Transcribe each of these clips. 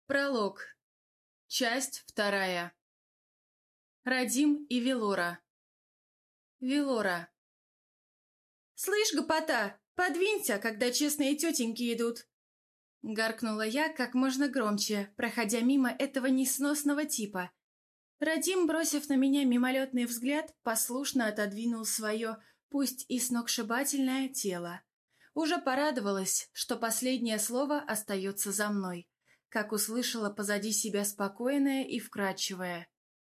Пролог. Часть 2. Радим и Велора. Велора. «Слышь, гопота, подвинься, когда честные тетеньки идут!» Гаркнула я как можно громче, проходя мимо этого несносного типа. Радим, бросив на меня мимолетный взгляд, послушно отодвинул свое, пусть и сногсшибательное, тело. Уже порадовалась, что последнее слово остается за мной, как услышала позади себя спокойное и вкрадчивое: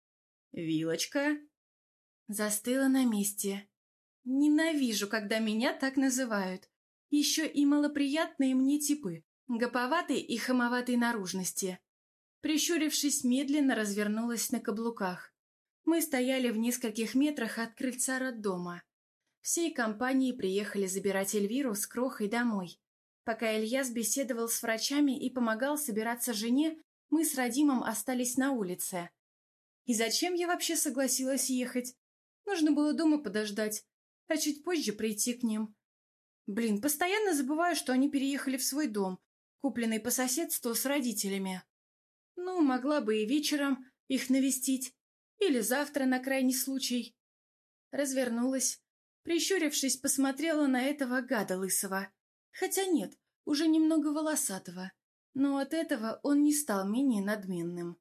«Вилочка?» Застыла на месте. Ненавижу, когда меня так называют. Еще и малоприятные мне типы, гоповатой и хамоватой наружности. Прищурившись, медленно развернулась на каблуках. Мы стояли в нескольких метрах от крыльца роддома. Всей компанией приехали забирать Эльвиру с Крохой домой. Пока Ильяс беседовал с врачами и помогал собираться жене, мы с Радимом остались на улице. И зачем я вообще согласилась ехать? Нужно было дома подождать, а чуть позже прийти к ним. Блин, постоянно забываю, что они переехали в свой дом, купленный по соседству с родителями. Ну, могла бы и вечером их навестить, или завтра на крайний случай. Развернулась, прищурившись, посмотрела на этого гада лысого. Хотя нет, уже немного волосатого, но от этого он не стал менее надменным.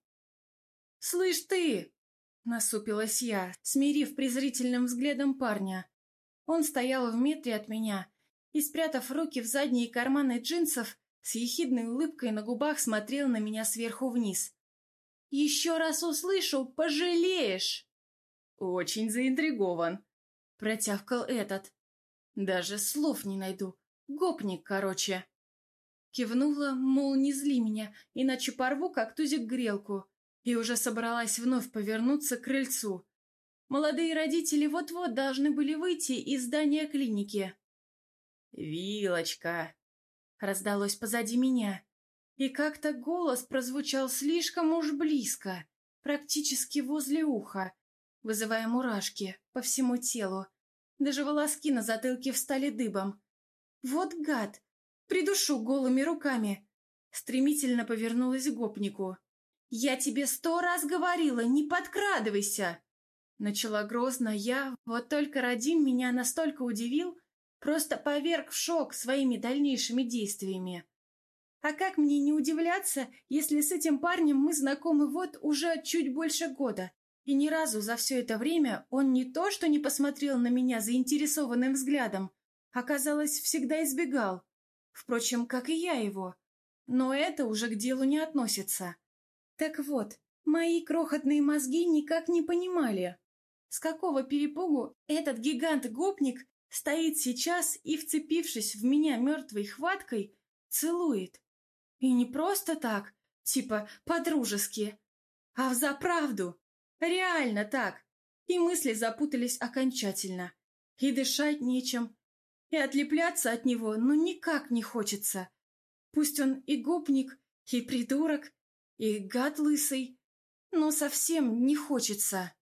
«Слышь ты!» — насупилась я, смирив презрительным взглядом парня. Он стоял в метре от меня и, спрятав руки в задние карманы джинсов, с ехидной улыбкой на губах смотрел на меня сверху вниз. «Еще раз услышу, пожалеешь!» «Очень заинтригован», — протявкал этот. «Даже слов не найду. Гопник, короче». Кивнула, мол, не зли меня, иначе порву, как тузик, грелку, и уже собралась вновь повернуться к крыльцу. Молодые родители вот-вот должны были выйти из здания клиники. «Вилочка!» — раздалось позади меня, и как-то голос прозвучал слишком уж близко, практически возле уха, вызывая мурашки по всему телу. Даже волоски на затылке встали дыбом. «Вот гад! Придушу голыми руками!» Стремительно повернулась к гопнику. «Я тебе 100 раз говорила, не подкрадывайся!» Начала грозно я, вот только Радим меня настолько удивил, просто поверг в шок своими дальнейшими действиями. А как мне не удивляться, если с этим парнем мы знакомы вот уже чуть больше года, и ни разу за все это время он не то что не посмотрел на меня заинтересованным взглядом, а, казалось, всегда избегал. Впрочем, как и я его. Но это уже к делу не относится. Так вот, мои крохотные мозги никак не понимали, с какого перепугу этот гигант-гопник стоит сейчас и, вцепившись в меня мертвой хваткой, целует. И не просто так, типа по-дружески, а взаправду. Реально так. И мысли запутались окончательно. И дышать нечем. И отлепляться от него ну никак не хочется. Пусть он и гопник, и придурок, и гад лысый, но совсем не хочется.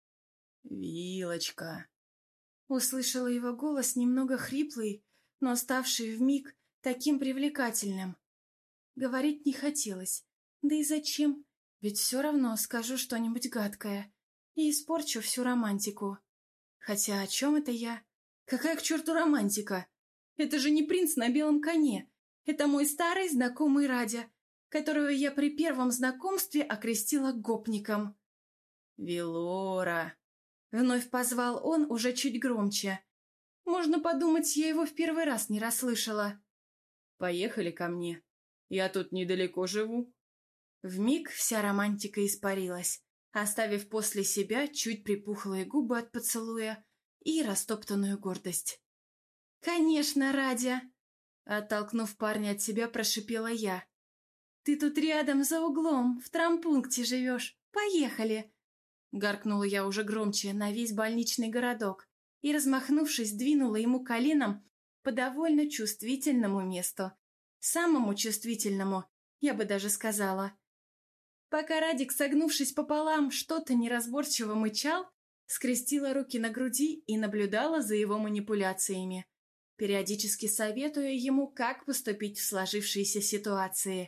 «Вилочка!» Услышала его голос, немного хриплый, но ставший вмиг таким привлекательным. Говорить не хотелось. Да и зачем? Ведь все равно скажу что-нибудь гадкое и испорчу всю романтику. Хотя о чем это я? Какая к черту романтика? Это же не принц на белом коне. Это мой старый знакомый Радя, которого я при первом знакомстве окрестила гопником. «Велора!» — вновь позвал он уже чуть громче. Можно подумать, я его в первый раз не расслышала. «Поехали ко мне. Я тут недалеко живу». Вмиг вся романтика испарилась, оставив после себя чуть припухлые губы от поцелуя и растоптанную гордость. «Конечно, Радя!» Оттолкнув парня от себя, прошипела я. «Ты тут рядом, за углом, в травмпункте живешь. Поехали!» Гаркнула я уже громче на весь больничный городок и, размахнувшись, двинула ему коленом по довольно чувствительному месту. Самому чувствительному, я бы даже сказала. Пока Радик, согнувшись пополам, что-то неразборчиво мычал, скрестила руки на груди и наблюдала за его манипуляциями, периодически советуя ему, как поступить в сложившейся ситуации.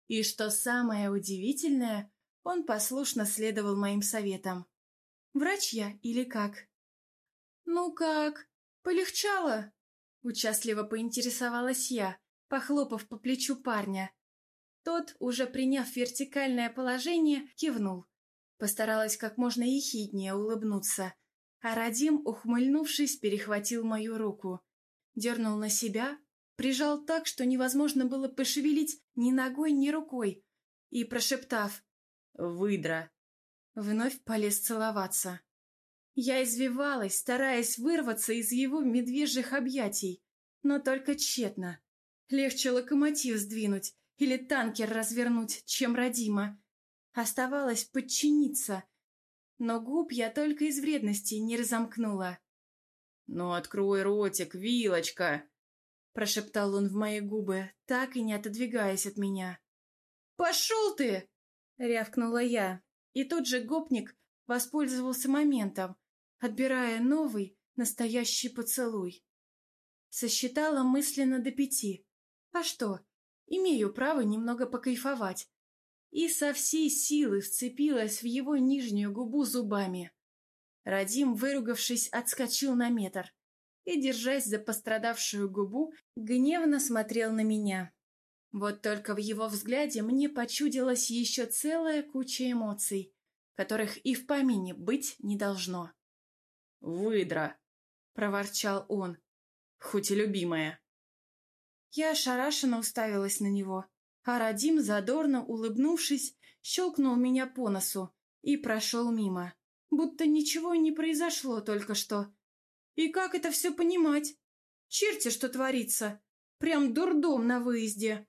И что самое удивительное, он послушно следовал моим советам. Врач я или как? «Ну как? Полегчало?» Участливо поинтересовалась я, похлопав по плечу парня. Тот, уже приняв вертикальное положение, кивнул. Постаралась как можно ехиднее улыбнуться, а Радим, ухмыльнувшись, перехватил мою руку. Дернул на себя, прижал так, что невозможно было пошевелить ни ногой, ни рукой, и, прошептав «Выдра», вновь полез целоваться. Я извивалась, стараясь вырваться из его медвежьих объятий, но только тщетно. Легче локомотив сдвинуть или танкер развернуть, чем Радима. Оставалось подчиниться, но губ я только из вредности не разомкнула. «Ну, открой ротик, Вилочка!» — прошептал он в мои губы, так и не отодвигаясь от меня. «Пошел ты!» — рявкнула я, и тут же гопник воспользовался моментом, отбирая новый, настоящий поцелуй. Сосчитала мысленно до 5. А что, имею право немного покайфовать. И со всей силы вцепилась в его нижнюю губу зубами. Радим, выругавшись, отскочил на метр и, держась за пострадавшую губу, гневно смотрел на меня. Вот только в его взгляде мне почудилась еще целая куча эмоций, которых и в помине быть не должно. «Выдра!» — проворчал он, хоть и любимая. Я ошарашенно уставилась на него, а Радим, задорно улыбнувшись, щелкнул меня по носу и прошел мимо, будто ничего не произошло только что. И как это все понимать? Черти, что творится! Прям дурдом на выезде!